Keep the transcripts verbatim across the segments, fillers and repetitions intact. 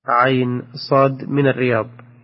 عين صاد من الرياض.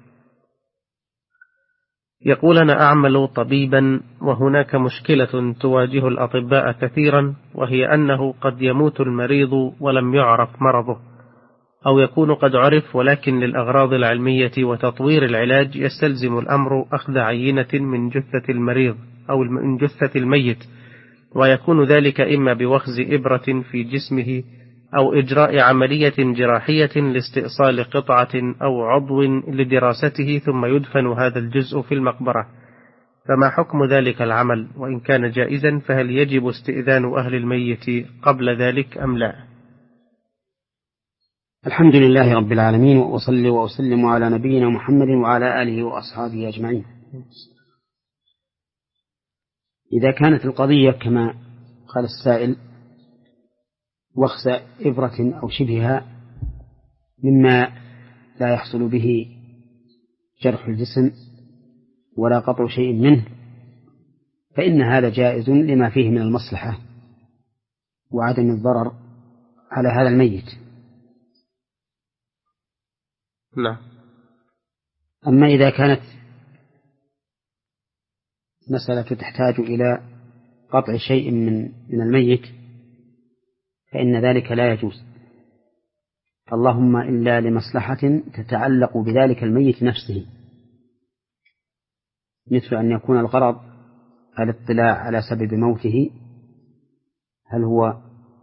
يقول: أنا أعمل طبيبا، وهناك مشكلة تواجه الأطباء كثيرا، وهي أنه قد يموت المريض ولم يعرف مرضه، أو يكون قد عرف ولكن للأغراض العلمية وتطوير العلاج يستلزم الأمر أخذ عينة من جثة المريض أو من جثة الميت، ويكون ذلك إما بوخز إبرة في جسمه أو إجراء عملية جراحية لاستئصال قطعة أو عضو لدراسته، ثم يدفن هذا الجزء في المقبرة، فما حكم ذلك العمل؟ وإن كان جائزا فهل يجب استئذان أهل الميت قبل ذلك أم لا؟ الحمد لله رب العالمين، وأصلي وأسلم على نبينا محمد وعلى آله وأصحابه أجمعين. إذا كانت القضية كما قال السائل وخز إبرة أو شبهها مما لا يحصل به جرح الجسم ولا قطع شيء منه، فإن هذا جائز لما فيه من المصلحة وعدم الضرر على هذا الميت. لا. أما إذا كانت مسألة تحتاج إلى قطع شيء من من الميت فإن ذلك لا يجوز، اللهم إلا لمصلحة تتعلق بذلك الميت نفسه، مثل أن يكون الغرض الاطلاع على سبب موته، هل هو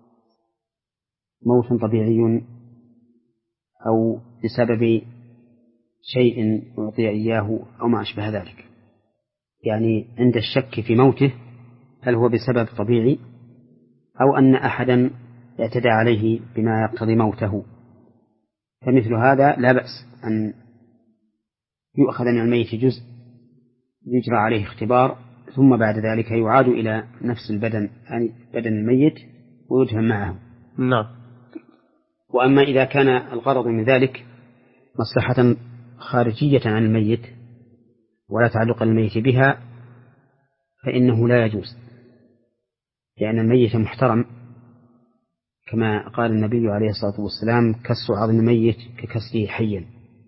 موت طبيعي أو بسبب شيء أعطي إياه أو ما أشبه ذلك، يعني عند الشك في موته هل هو بسبب طبيعي أو أن أحدا اعتدى عليه بما يقتضي موته، فمثل هذا لا بأس أن يؤخذ من الميت جزء يجرى عليه اختبار، ثم بعد ذلك يعاد إلى نفس البدن، يعني بدن الميت، ويدفن معه. نعم. وأما إذا كان الغرض من ذلك مصلحة خارجية عن الميت ولا تعلق الميت بها فإنه لا يجوز، لأن الميت محترم، كما قال النبي عليه الصلاة والسلام: كسر عظم الميت ككسره حيا.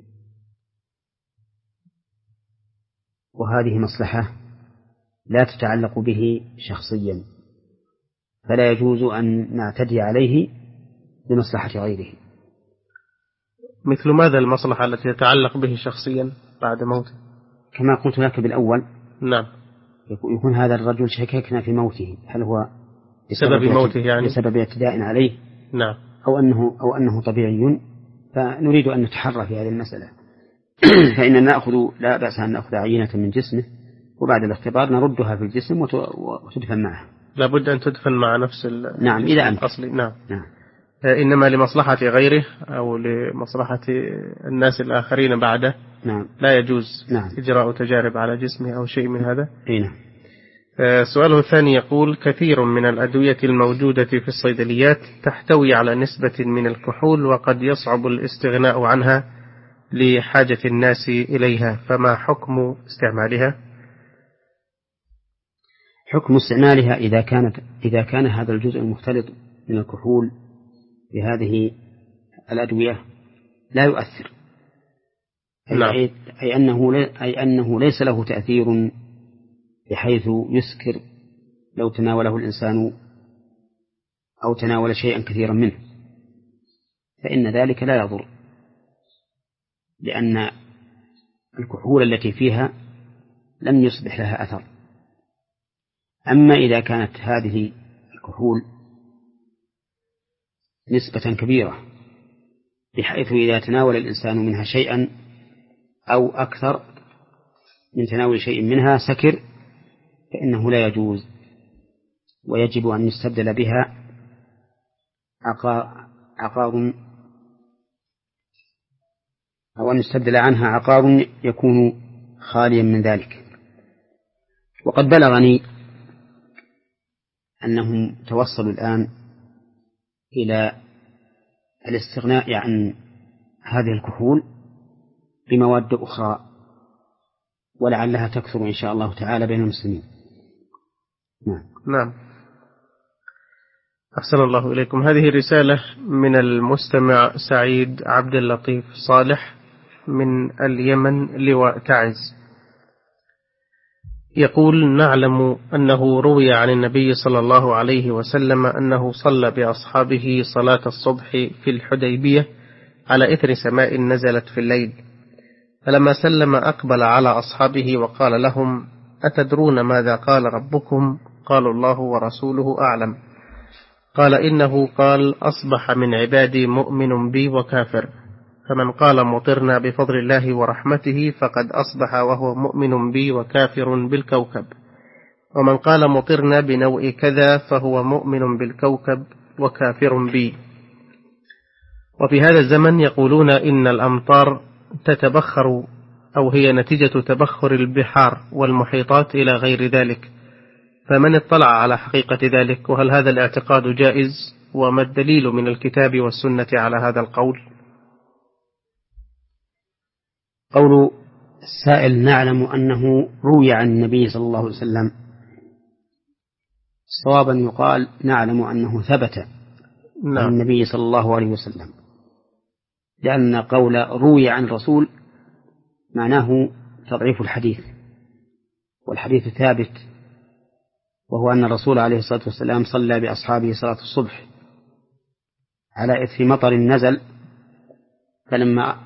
وهذه مصلحة لا تتعلق به شخصيا، فلا يجوز أن نعتدي عليه لمصلحة غيره. مثل ماذا المصلحة التي تتعلق به شخصيا بعد موته؟ كما قلت لك بالأول. نعم. يكون هذا الرجل شككنا في موته، هل هو بسبب موته يعني بسبب اعتداء عليه، نعم، أو أنه أو أنه طبيعي، فنريد أن نتحرى في هذه المسألة. فإننا نأخذ لا بأس أن نأخذ عينة من جسمه، وبعد الاختبار نردها في الجسم وتدفن معه. لابد أن تدفن مع نفس نعم إذا الأصلي. نعم. نعم. إنما لمصلحة غيره أو لمصلحة الناس الآخرين بعده نعم. لا يجوز نعم. إجراء تجارب على جسمه أو شيء من هذا. نعم. سؤاله الثاني يقول: كثير من الأدوية الموجودة في الصيدليات تحتوي على نسبة من الكحول، وقد يصعب الاستغناء عنها لحاجة الناس إليها، فما حكم استعمالها؟ حكم استعمالها إذا كانت إذا كان هذا الجزء المختلط من الكحول بهذه الأدوية لا يؤثر، أي, أي, أنه أي أنه ليس له تأثير بحيث يسكر لو تناوله الإنسان أو تناول شيئا كثيرا منه، فإن ذلك لا يضر، لأن الكحول التي فيها لم يصبح لها أثر. أما إذا كانت هذه الكحول نسبة كبيرة بحيث إذا تناول الإنسان منها شيئا أو أكثر من تناول شيء منها سكر، فإنه لا يجوز، ويجب أن يستبدل بها عقار أو أن يستبدل عنها عقار يكون خاليا من ذلك. وقد بلغني أنهم توصلوا الآن إلى الاستغناء عن هذه الكحول بمواد أخرى، ولعلها تكثر إن شاء الله تعالى بين المسلمين. نعم. نعم. أحسن الله إليكم. هذه رسالة من المستمع سعيد عبد اللطيف صالح من اليمن لواء تعز، يقول: نعلم أنه روي عن النبي صلى الله عليه وسلم أنه صلى بأصحابه صلاة الصبح في الحديبية على إثر سماء نزلت في الليل، فلما سلم أقبل على أصحابه وقال لهم: أتدرون ماذا قال ربكم؟ قالوا: الله ورسوله أعلم. قال: إنه قال: أصبح من عبادي مؤمن بي وكافر، فمن قال مطرنا بفضل الله ورحمته فقد أصبح وهو مؤمن بي وكافر بالكوكب، ومن قال مطرنا بنوء كذا فهو مؤمن بالكوكب وكافر بي. وفي هذا الزمن يقولون إن الأمطار تتبخر أو هي نتيجة تبخر البحار والمحيطات إلى غير ذلك، فمن اطلع على حقيقة ذلك؟ وهل هذا الاعتقاد جائز؟ وما الدليل من الكتاب والسنة على هذا القول؟ قول السائل: نعلم أنه روي عن النبي صلى الله عليه وسلم. صوابا يقال: نعلم أنه ثبت نعم. عن النبي صلى الله عليه وسلم، لأن قول روي عن الرسول معناه تضعيف الحديث، والحديث ثابت، وهو أن الرسول عليه الصلاة والسلام صلى بأصحابه صلاة الصبح على إثر مطر نزل، فلما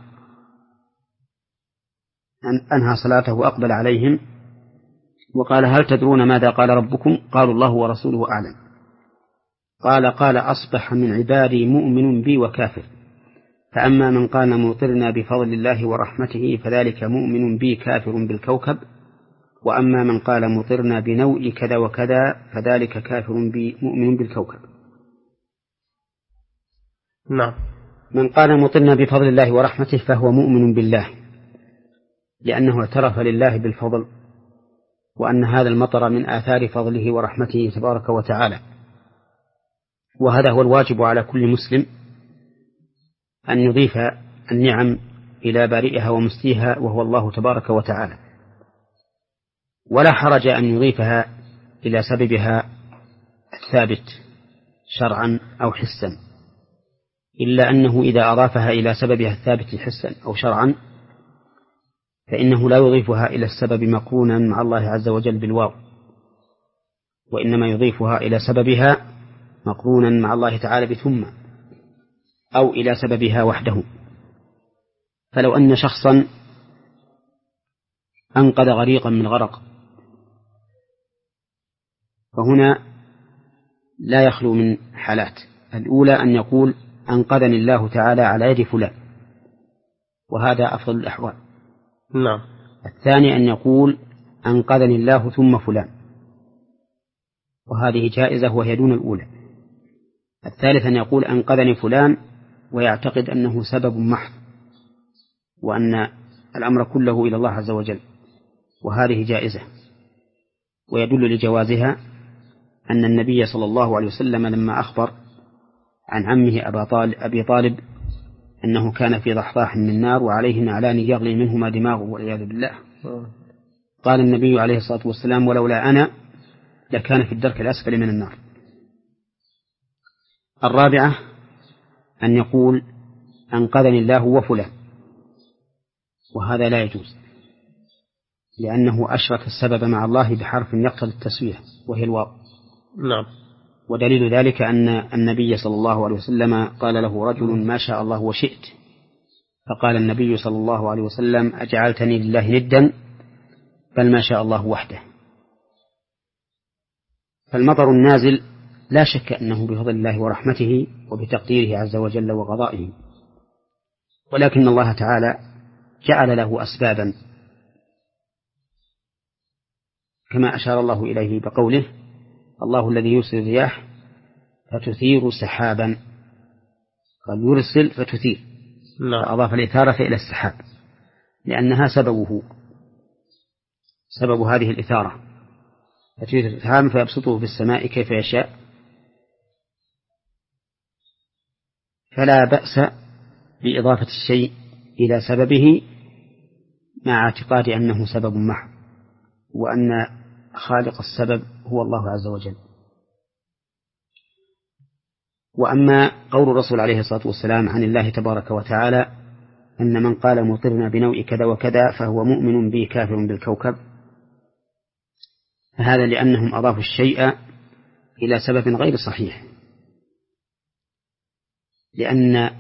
أنهى صلاته وأقبل عليهم وقال: هل تدرون ماذا قال ربكم؟ قالوا: الله ورسوله أعلم. قال قال أصبح من عبادي مؤمن بي وكافر، فأما من قال مطرنا بفضل الله ورحمته فذلك مؤمن بي كافر بالكوكب، وأما من قال مطرنا بنوء كذا وكذا فذلك كافر بي مؤمن بالكوكب. نعم. من قال مطرنا بفضل الله ورحمته فهو مؤمن بالله، لأنه اعترف لله بالفضل، وأن هذا المطر من آثار فضله ورحمته تبارك وتعالى. وهذا هو الواجب على كل مسلم، أن يضيف النعم إلى بارئها ومسيها وهو الله تبارك وتعالى، ولا حرج أن يضيفها إلى سببها الثابت شرعا أو حسا، إلا أنه إذا أضافها إلى سببها الثابت حسا أو شرعا فإنه لا يضيفها إلى السبب مقرونا مع الله عز وجل بالواو، وإنما يضيفها إلى سببها مقرونا مع الله تعالى بثم، أو إلى سببها وحده. فلو أن شخصا أنقذ غريقا من غرق، فهنا لا يخلو من حالات: الأولى أن يقول: أنقذني الله تعالى على يد فلان، وهذا أفضل الأحوال. نعم. الثاني أن يقول: أنقذني الله ثم فلان، وهذه جائزة وهي دون الأولى. الثالث أن يقول: أنقذني فلان، ويعتقد أنه سبب محض، وأن الأمر كله إلى الله عز وجل، وهذه جائزة. ويدل لجوازها أن النبي صلى الله عليه وسلم لما أخبر عن عمه أبا طالب أبي طالب أنه كان في ضحضاح من نار وعليه نعلان يغلي منهما دماغه والعياذ بالله، قال النبي عليه الصلاة والسلام: ولولا أنا لكان في الدرك الأسفل من النار. الرابعة أن يقول: أنقذني الله وفلان، وهذا لا يجوز، لأنه أشرك السبب مع الله بحرف يقتضي التسوية وهي الواو. نعم. ودليل ذلك أن النبي صلى الله عليه وسلم قال له رجل: ما شاء الله وشئت، فقال النبي صلى الله عليه وسلم: أجعلتني لله ندا؟ بل ما شاء الله وحده. فالمطر النازل لا شك أنه بفضل الله ورحمته وبتقديره عز وجل وقضائه، ولكن الله تعالى جعل له أسبابا، كما أشار الله إليه بقوله: الله الذي يرسل الرياح فتثير سحابا. قال يرسل فتثير، فأضاف الإثارة إلى السحاب لأنها سببه، سبب هذه الإثارة، فتثير السحاب فيبسطه في السماء كيف يشاء. فلا بأس بإضافة الشيء إلى سببه مع اعتقاد أنه سبب محض، وأن خالق السبب هو الله عز وجل. وأما قول الرسول عليه الصلاة والسلام عن الله تبارك وتعالى أن من قال مطرنا بنوء كذا وكذا فهو مؤمن به كافر بالكوكب، فهذا لأنهم أضافوا الشيء إلى سبب غير صحيح، لأن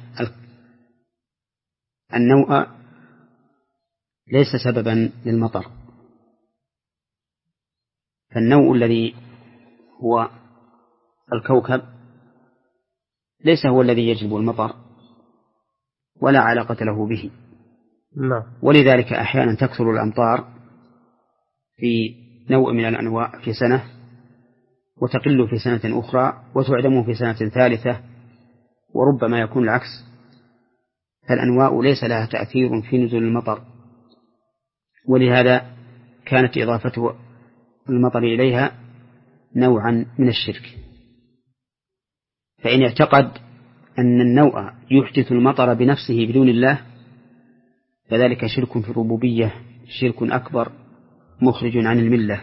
النوء ليس سببا للمطر، فالنوء الذي هو الكوكب ليس هو الذي يجلب المطر ولا علاقة له به. لا. ولذلك أحيانا تكثر الأمطار في نوع من الأنواع في سنة وتقل في سنة أخرى وتعدم في سنة ثالثة، وربما يكون العكس، فالأنواع ليس لها تأثير في نزول المطر، ولهذا كانت إضافة المطر إليها نوعا من الشرك. فإن اعتقد أن النوء يحدث المطر بنفسه بدون الله فذلك شرك في الربوبية، شرك أكبر مخرج عن الملة.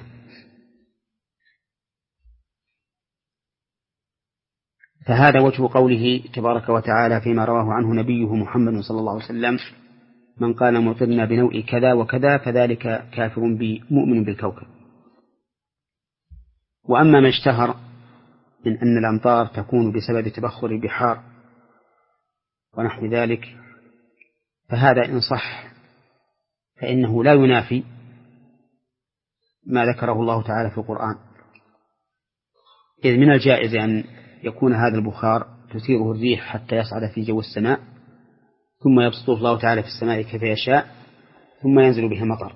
فهذا وجه قوله تبارك وتعالى فيما رواه عنه نبيه محمد صلى الله عليه وسلم: من قال مطرنا بنوء كذا وكذا فذلك كافر بمؤمن بالكوكب. وأما ما اشتهر من أن الأمطار تكون بسبب تبخر البحار ونحو ذلك فهذا إن صح فإنه لا ينافي ما ذكره الله تعالى في القرآن، إذ من الجائز أن يكون هذا البخار تثيره الريح حتى يصعد في جو السماء ثم يبسطه الله تعالى في السماء كيف يشاء ثم ينزل به المطر،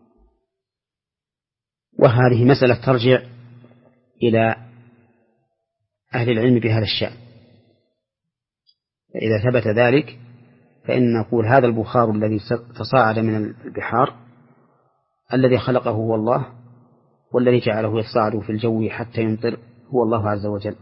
وهذه مسألة ترجع إلى أهل العلم بهذا الشأن. فإذا ثبت ذلك فإن نقول هذا البخار الذي تصاعد من البحار الذي خلقه هو الله، والذي جعله يصعد في الجو حتى يمطر هو الله عز وجل،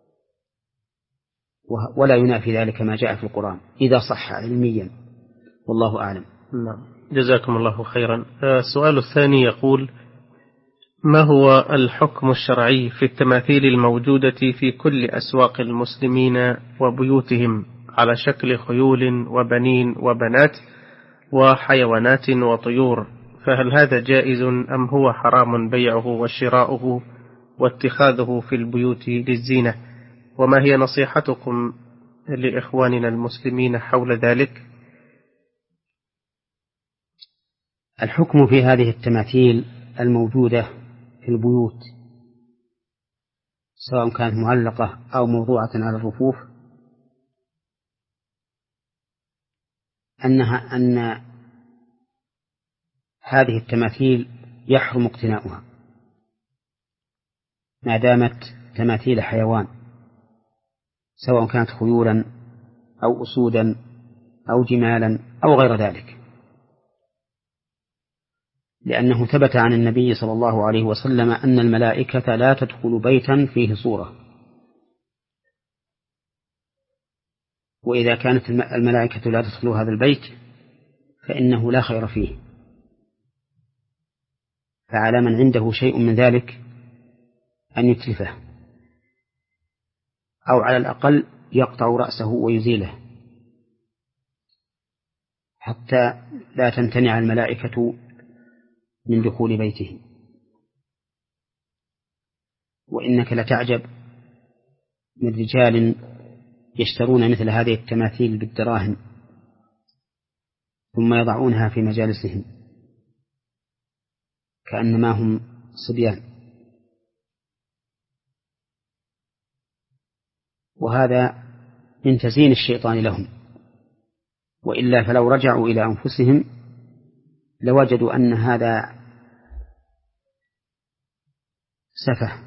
ولا ينافي ذلك ما جاء في القرآن إذا صح علميا، والله أعلم. نعم، جزاكم الله خيرا. السؤال الثاني يقول: ما هو الحكم الشرعي في التماثيل الموجودة في كل أسواق المسلمين وبيوتهم على شكل خيول وبنين وبنات وحيوانات وطيور، فهل هذا جائز أم هو حرام بيعه وشراؤه واتخاذه في البيوت للزينة؟ وما هي نصيحتكم لإخواننا المسلمين حول ذلك؟ الحكم في هذه التماثيل الموجودة في البيوت سواء كانت معلقة أو موضوعة على الرفوف أنها أن هذه التماثيل يحرم اقتناؤها ما دامت تماثيل حيوان، سواء كانت خيولا أو أسودا أو جمالا أو غير ذلك، لأنه ثبت عن النبي صلى الله عليه وسلم أن الملائكة لا تدخل بيتا فيه صورة، وإذا كانت الملائكة لا تدخل هذا البيت فإنه لا خير فيه، فعلى من عنده شيء من ذلك أن يتلفه أو على الأقل يقطع رأسه ويزيله حتى لا تمتنع الملائكة من دخول بيته. وإنك لتعجب من رجال يشترون مثل هذه التماثيل بالدراهم ثم يضعونها في مجالسهم كأنما هم صبيان، وهذا من تزيين الشيطان لهم، وإلا فلو رجعوا إلى أنفسهم لوجدوا أن هذا سفه،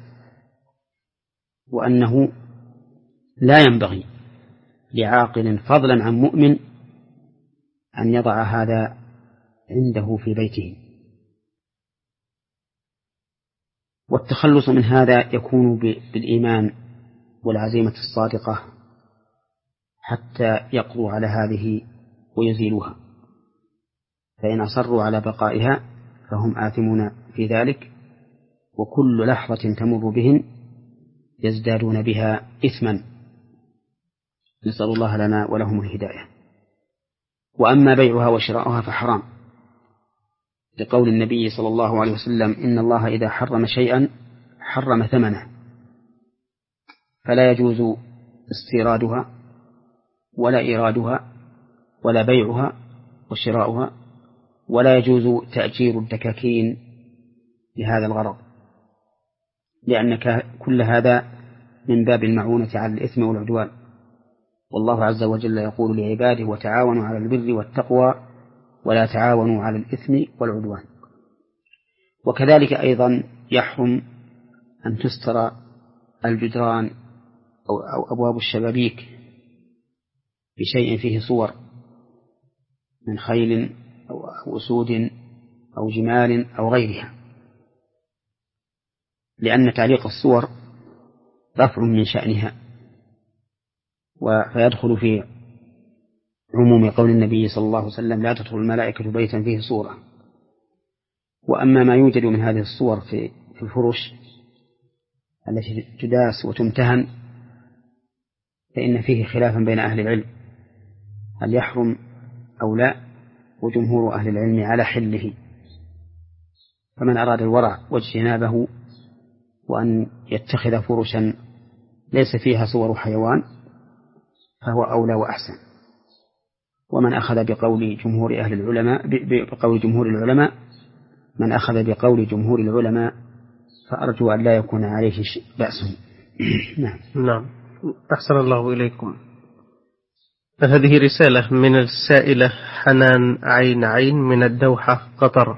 وأنه لا ينبغي لعاقل فضلا عن مؤمن أن يضع هذا عنده في بيته. والتخلص من هذا يكون بالإيمان والعزيمة الصادقة حتى يقضوا على هذه ويزيلوها، فإن أصروا على بقائها فهم آثمون في ذلك، وكل لحظة تمر بهم يزدادون بها إثما نسأل الله لنا ولهم الهداية. وأما بيعها وشراؤها فحرام، لقول النبي صلى الله عليه وسلم: إن الله إذا حرم شيئا حرم ثمنه، فلا يجوز استيرادها ولا إيرادها ولا بيعها وشراؤها، ولا يجوز تأجير الدكاكين لهذا الغرض، لأن كل هذا من باب المعونة على الإثم والعدوان. والله عز وجل يقول لعباده: وتعاونوا على البر والتقوى ولا تعاونوا على الإثم والعدوان. وكذلك أيضا يحرم أن تستر الجدران أو أبواب الشبابيك بشيء فيه صور من خيل أو أسود أو جمال أو غيرها، لأن تعليق الصور رفع من شأنها، فيدخل في عموم قول النبي صلى الله عليه وسلم: لا تدخل الملائكة بيتا فيه صورة. وأما ما يوجد من هذه الصور في الفرش التي تداس وتمتهن فإن فيه خلافا بين أهل العلم هل يحرم أو لا، وجمهور أهل العلم على حله. فمن أراد الورع واجتنابه وأن يتخذ فرشا ليس فيها صور حيوان فهو أولى وأحسن. ومن أخذ بقول جمهور أهل العلماء بقول جمهور العلماء من أخذ بقول جمهور العلماء فأرجو أن لا يكون عليه بأس. نعم. نعم. أحسن الله إليكم. هذه رسالة من السائلة حنان عين عين من الدوحة قطر.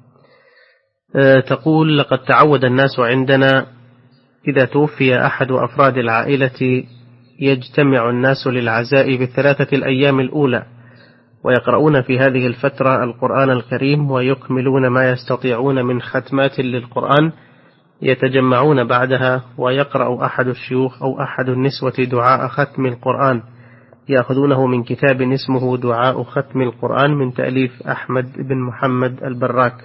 أه تقول: لقد تعود الناس عندنا إذا توفي أحد أفراد العائلة يجتمع الناس للعزاء بالثلاثة الأيام الأولى، ويقرؤون في هذه الفترة القرآن الكريم ويكملون ما يستطيعون من ختمات للقرآن، يتجمعون بعدها ويقرأ أحد الشيوخ أو أحد النسوة دعاء ختم القرآن، يأخذونه من كتاب اسمه دعاء ختم القرآن من تأليف أحمد بن محمد البراك.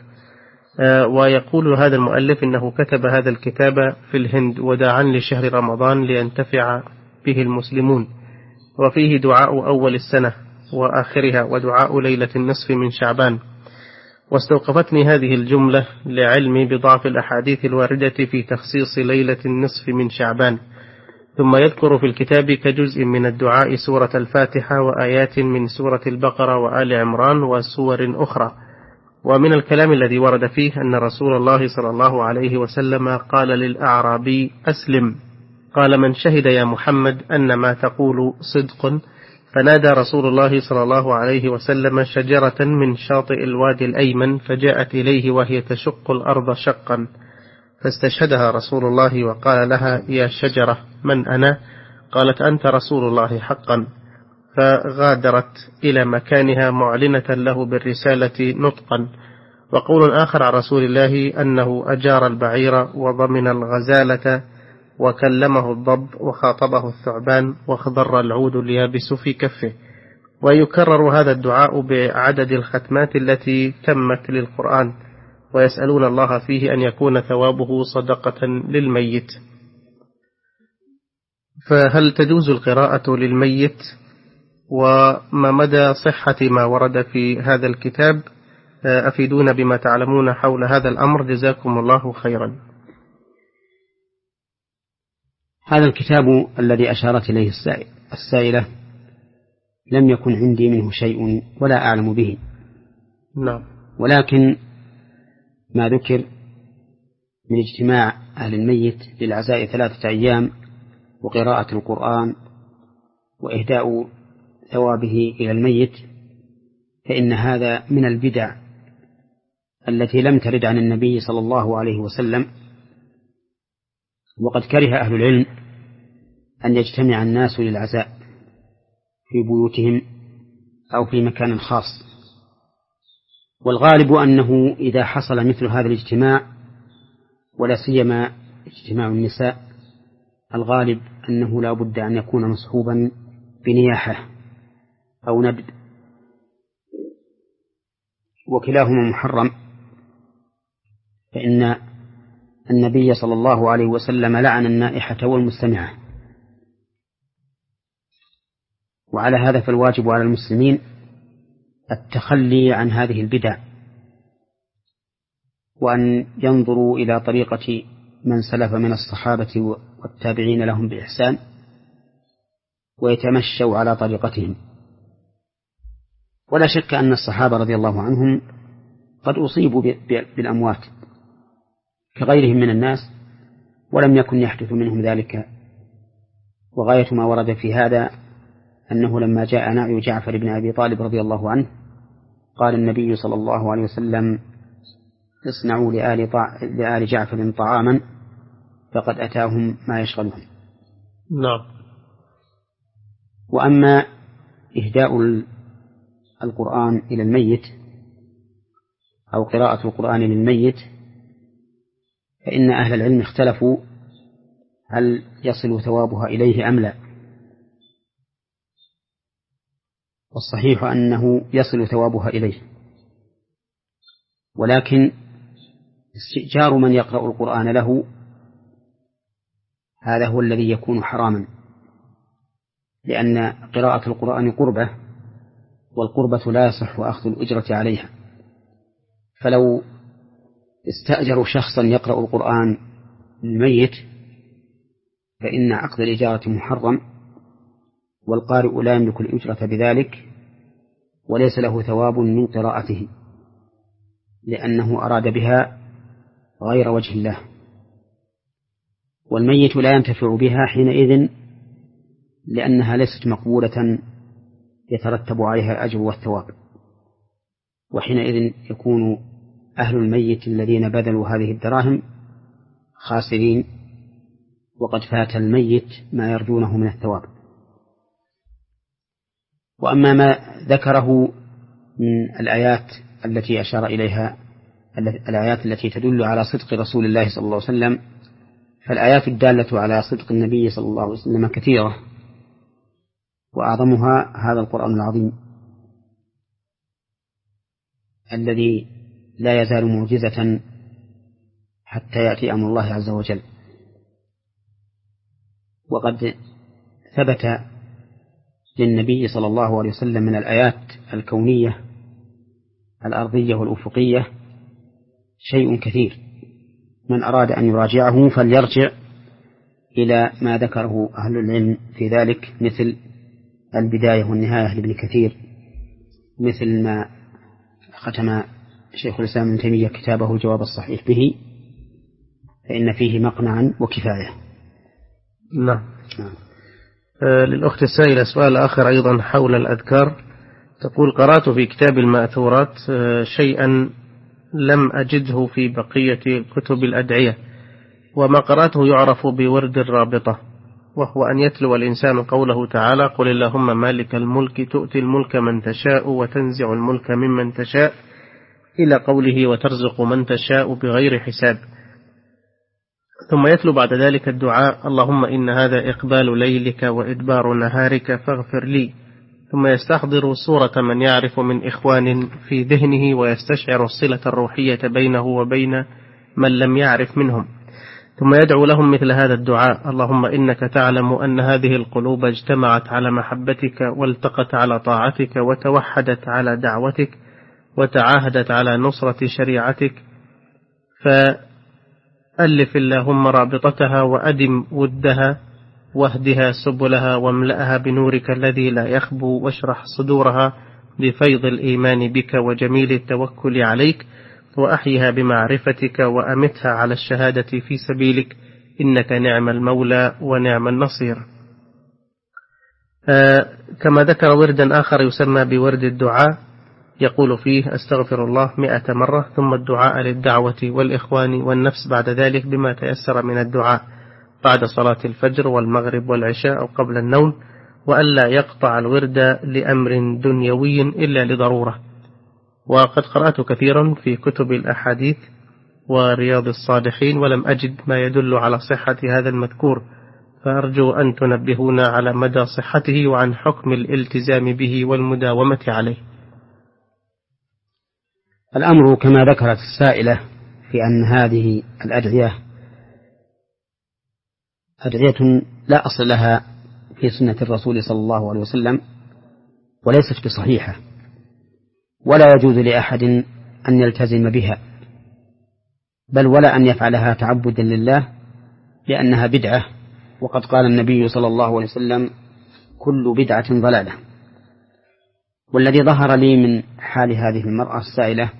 ويقول هذا المؤلف إنه كتب هذا الكتاب في الهند وداعا لشهر رمضان لينتفع به المسلمون، وفيه دعاء أول السنة وآخرها ودعاء ليلة النصف من شعبان. واستوقفتني هذه الجملة لعلمي بضعف الأحاديث الواردة في تخصيص ليلة النصف من شعبان. ثم يذكر في الكتاب كجزء من الدعاء سورة الفاتحة وآيات من سورة البقرة وآل عمران وسور أخرى. ومن الكلام الذي ورد فيه أن رسول الله صلى الله عليه وسلم قال للأعرابي: أسلم. قال: من شهد يا محمد أن ما تقول صدق؟ فنادى رسول الله صلى الله عليه وسلم شجرة من شاطئ الوادي الأيمن فجاءت إليه وهي تشق الأرض شقا، فاستشهدها رسول الله وقال لها: يا شجرة من أنا؟ قالت: أنت رسول الله حقا. فغادرت إلى مكانها معلنة له بالرسالة نطقا. وقول آخر عن رسول الله أنه أجار البعير وضمن الغزالة وكلمه الضب وخاطبه الثعبان واخضر العود اليابس في كفه. ويكرر هذا الدعاء بعدد الختمات التي تمت للقرآن، ويسألون الله فيه أن يكون ثوابه صدقة للميت. فهل تجوز القراءة للميت؟ وما مدى صحة ما ورد في هذا الكتاب؟ أفيدونا بما تعلمون حول هذا الأمر، جزاكم الله خيرا. هذا الكتاب الذي أشارت إليه السائلة لم يكن عندي منه شيء ولا أعلم به. نعم. ولكن ما ذكر من اجتماع أهل الميت للعزاء ثلاثة أيام وقراءة القرآن وإهداء ثوابه إلى الميت، فإن هذا من البدع التي لم ترد عن النبي صلى الله عليه وسلم. وقد كره أهل العلم أن يجتمع الناس للعزاء في بيوتهم أو في مكان خاص، والغالب أنه إذا حصل مثل هذا الاجتماع ولا سيما اجتماع النساء الغالب أنه لا بد أن يكون مصحوبا بنياحة أو نبذ، وكلاهما محرم، فإن النبي صلى الله عليه وسلم لعن النائحة والمستمعة. وعلى هذا فالواجب على المسلمين التخلي عن هذه البدع، وأن ينظروا إلى طريقة من سلف من الصحابة والتابعين لهم بإحسان ويتمشوا على طريقتهم. ولا شك أن الصحابة رضي الله عنهم قد أصيبوا بالأموات كغيرهم من الناس، ولم يكن يحدث منهم ذلك. وغاية ما ورد في هذا أنه لما جاء نعي جعفر بن أبي طالب رضي الله عنه قال النبي صلى الله عليه وسلم: اصنعوا لآل, طع... لآل جعفر طعاما فقد أتاهم ما يشغلهم. نعم. وأما إهداء القرآن إلى الميت أو قراءة القرآن للميت فإن أهل العلم اختلفوا هل يصل ثوابها إليه أم لا. والصحيح أنه يصل ثوابها إليه، ولكن استئجار من يقرأ القرآن له هذا هو الذي يكون حراما، لأن قراءة القرآن قربة، والقربة لا يصح أخذ الأجرة عليها. فلو استأجروا شخصا يقرأ القرآن للميت فإن عقد الإجارة محرم، والقارئ لا يملك الأجرة بذلك، وليس له ثواب من قراءته، لأنه أراد بها غير وجه الله، والميت لا ينتفع بها حينئذ لأنها ليست مقبولة يترتب عليها الأجر والثواب. وحينئذ يكون أهل الميت الذين بذلوا هذه الدراهم خاسرين، وقد فات الميت ما يرجونه من الثواب. وأما ما ذكره من الآيات التي أشار إليها، الآيات التي تدل على صدق رسول الله صلى الله عليه وسلم، فالآيات الدالة على صدق النبي صلى الله عليه وسلم كثيرة، وأعظمها هذا القرآن العظيم الذي لا يزال معجزة حتى يأتي أمر الله عز وجل. وقد ثبت للنبي صلى الله عليه وسلم من الآيات الكونية الأرضية والأفقية شيء كثير، من أراد أن يراجعه فليرجع إلى ما ذكره أهل العلم في ذلك، مثل البداية والنهاية لابن كثير، مثل ما ختم شيخ الإسلام ابن تيمية كتابه الجواب الصحيح به، فإن فيه مقنعا وكفاية. نعم. نعم. آه للأخت السائلة سؤال آخر أيضا حول الأذكار، تقول: قرأت في كتاب المأثورات آه شيئا لم أجده في بقية كتب الأدعية، وما قرأته يعرف بورد الرابطة، وهو أن يتلو الإنسان قوله تعالى: قل اللهم مالك الملك تؤتي الملك من تشاء وتنزع الملك ممن تشاء، إلى قوله: وترزق من تشاء بغير حساب. ثم يتلو بعد ذلك الدعاء: اللهم إن هذا إقبال ليلك وإدبار نهارك فاغفر لي. ثم يستحضر صورة من يعرف من إخوان في ذهنه، ويستشعر الصلة الروحية بينه وبين من لم يعرف منهم، ثم يدعو لهم مثل هذا الدعاء: اللهم إنك تعلم أن هذه القلوب اجتمعت على محبتك والتقت على طاعتك وتوحدت على دعوتك وتعاهدت على نصرة شريعتك، فألف اللهم رابطتها وأدم ودها واهدها سبلها واملأها بنورك الذي لا يخبو، واشرح صدورها بفيض الإيمان بك وجميل التوكل عليك، وأحيها بمعرفتك وأمتها على الشهادة في سبيلك، إنك نعم المولى ونعم النصير. آه كما ذكر وردا آخر يسمى بورد الدعاء، يقول فيه: أستغفر الله مئة مرة، ثم الدعاء للدعوة والإخوان والنفس بعد ذلك بما تيسر من الدعاء بعد صلاة الفجر والمغرب والعشاء أو قبل النوم، وألا يقطع الورد لأمر دنيوي إلا لضرورة. وقد قرأت كثيرا في كتب الأحاديث ورياض الصالحين ولم أجد ما يدل على صحة هذا المذكور، فأرجو أن تنبهونا على مدى صحته وعن حكم الالتزام به والمداومة عليه. الأمر كما ذكرت السائلة في أن هذه الأدعية أدعية لا أصل لها في سنة الرسول صلى الله عليه وسلم، وليست بصحيحة، ولا يجوز لأحد أن يلتزم بها، بل ولا أن يفعلها تعبدا لله، لأنها بدعة، وقد قال النبي صلى الله عليه وسلم: كل بدعة ضلالة. والذي ظهر لي من حال هذه المرأة السائلة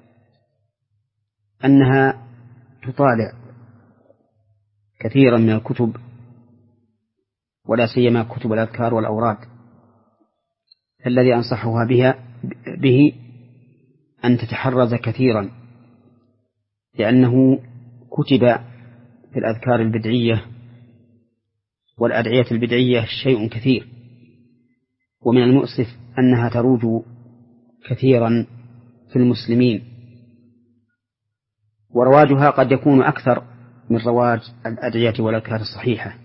أنها تطالع كثيرا من الكتب، ولا سيما كتب الأذكار والأوراد، الذي أنصحها بها به أن تتحرز كثيرا، لأنه كتب في الأذكار البدعية والأدعية البدعية شيء كثير، ومن المؤسف أنها تروج كثيرا في المسلمين، ورواجها قد يكون أكثر من رواج الأدعية والأذكار الصحيحة.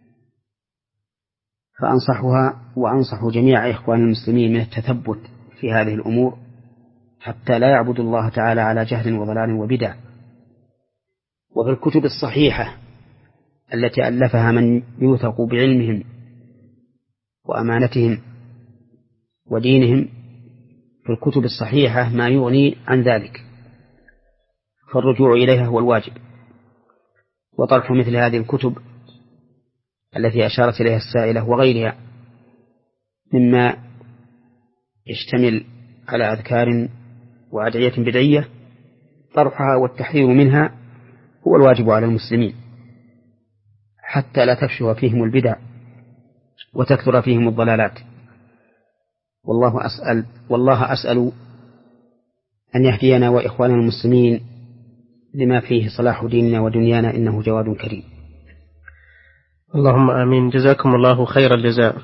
فأنصحها وأنصح جميع إخوان المسلمين من التثبت في هذه الأمور، حتى لا يعبد الله تعالى على جهل وضلال وبدع. وفي الكتب الصحيحة التي ألفها من يوثق بعلمهم وأمانتهم ودينهم، في الكتب الصحيحة ما يغني عن ذلك، فالرجوع إليها هو الواجب، وطرح مثل هذه الكتب التي أشارت إليها السائلة وغيرها مما يشتمل على أذكار وأدعية بدعية، طرحها والتحذير منها هو الواجب على المسلمين، حتى لا تفشو فيهم البدع وتكثر فيهم الضلالات. والله أسأل والله أسأل أن يهدينا وإخواننا المسلمين لما فيه صلاح ديننا ودنيانا، إنه جواد كريم. اللهم آمين. جزاكم الله خير الجزاء.